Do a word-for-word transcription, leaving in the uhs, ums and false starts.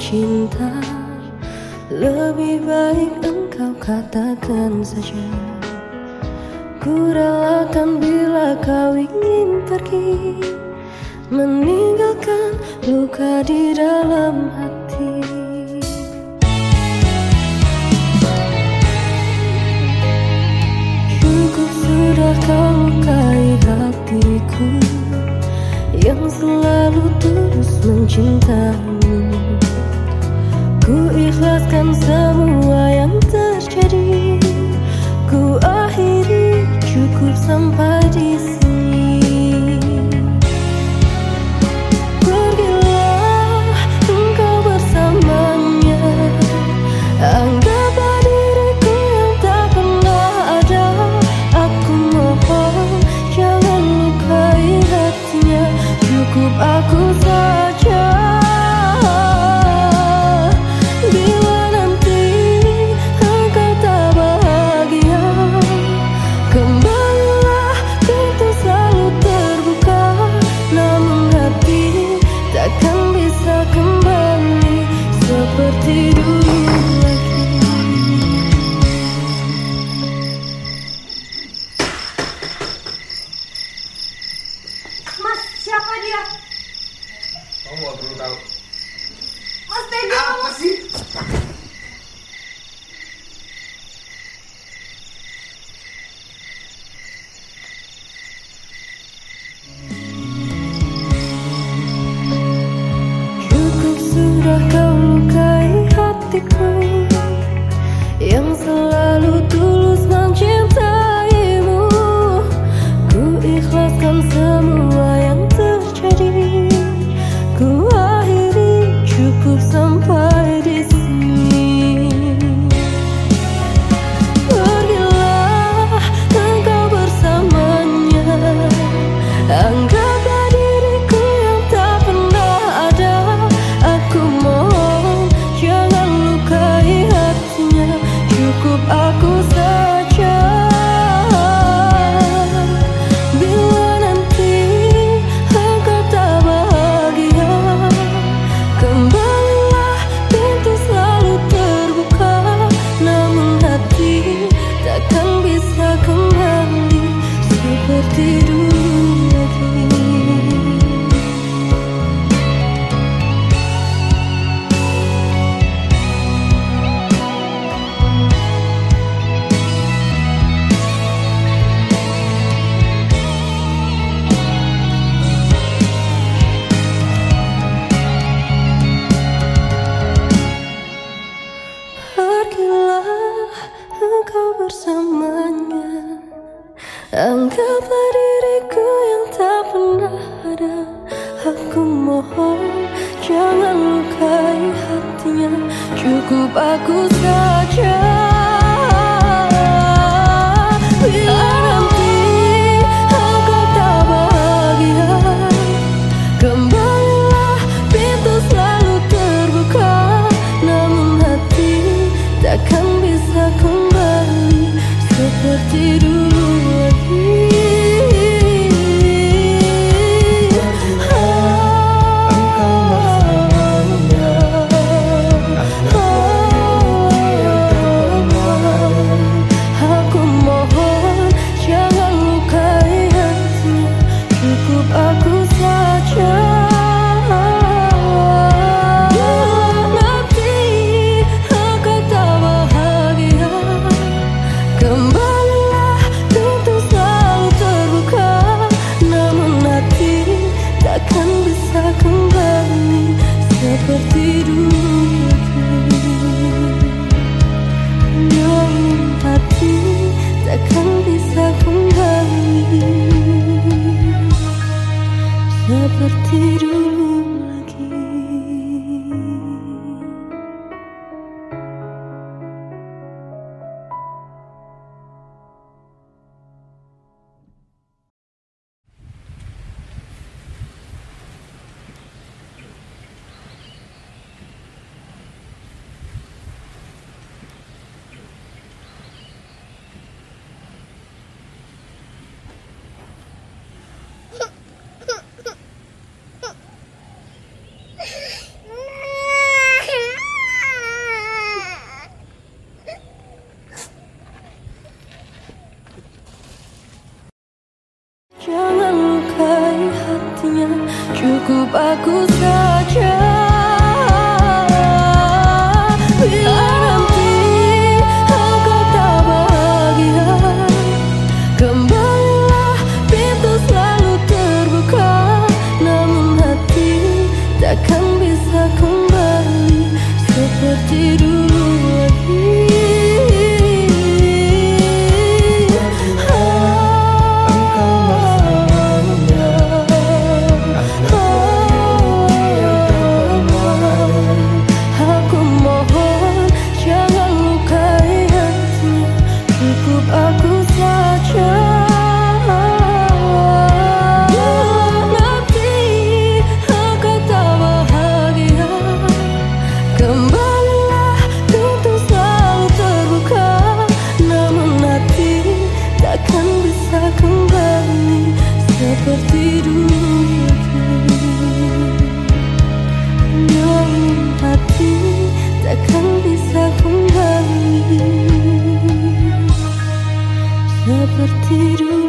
cinta, lebih baik engkau katakan saja. Ku relakan bila kau ingin pergi, meninggalkan luka di dalam hati. Cukup sudah kau lukai hatiku yang selalu tulus mencintamu. Ku ikhlaskan semua yang terjadi, ku akhiri, cukup sampai di sini. Pergilah engkau bersamanya, anggaplah diriku yang tak pernah ada. Aku mohon jangan lukai hatinya, cukup aku saja. Bila nanti engkau tak bahagia, kembalilah, pintu selalu terbuka. Namun hati takkan bisa kembali seperti dulu lagi. Mas, siapa dia? Kamu gak perlu tahu. Mas, tega Apa sih? Cukup sudah kau lukai hatiku yang selalu tulus mencintaimu. Ku ikhlaskan semua yang terjadi, ku akhiri, cukup sampai di sini. Pergilah engkau bersamanya, anggaplah diriku yang tak pernah ada. Aku mohon jangan lukai hatinya, cukup aku saja. Bila nanti engkau tak bahagia, kembalilah, pintu selalu terbuka. Namun hati takkan bisa kembali seperti dulu lagi. Pergilah engkau bersamanya, anggaplah diriku yang tak pernah ada. Aku mohon jangan lukai hatinya, cukup aku saja. Bila nanti engkau tak bahagia, kembalilah, pintu selalu terbuka. Namun hati takkan bisa kembali seperti dulu lagi. Aku mohon jangan lukai hatinya, cukup aku saja. Nanti engkau tak bahagia, kembalilah, cukup aku saja. Bila nanti engkau tak bahagia, kembalilah, pintu selalu terbuka. Namun hati takkan bisa kembali seperti dulu lagi. Seperti dulu lagi, namun hati takkan bisa kembali seperti dulu.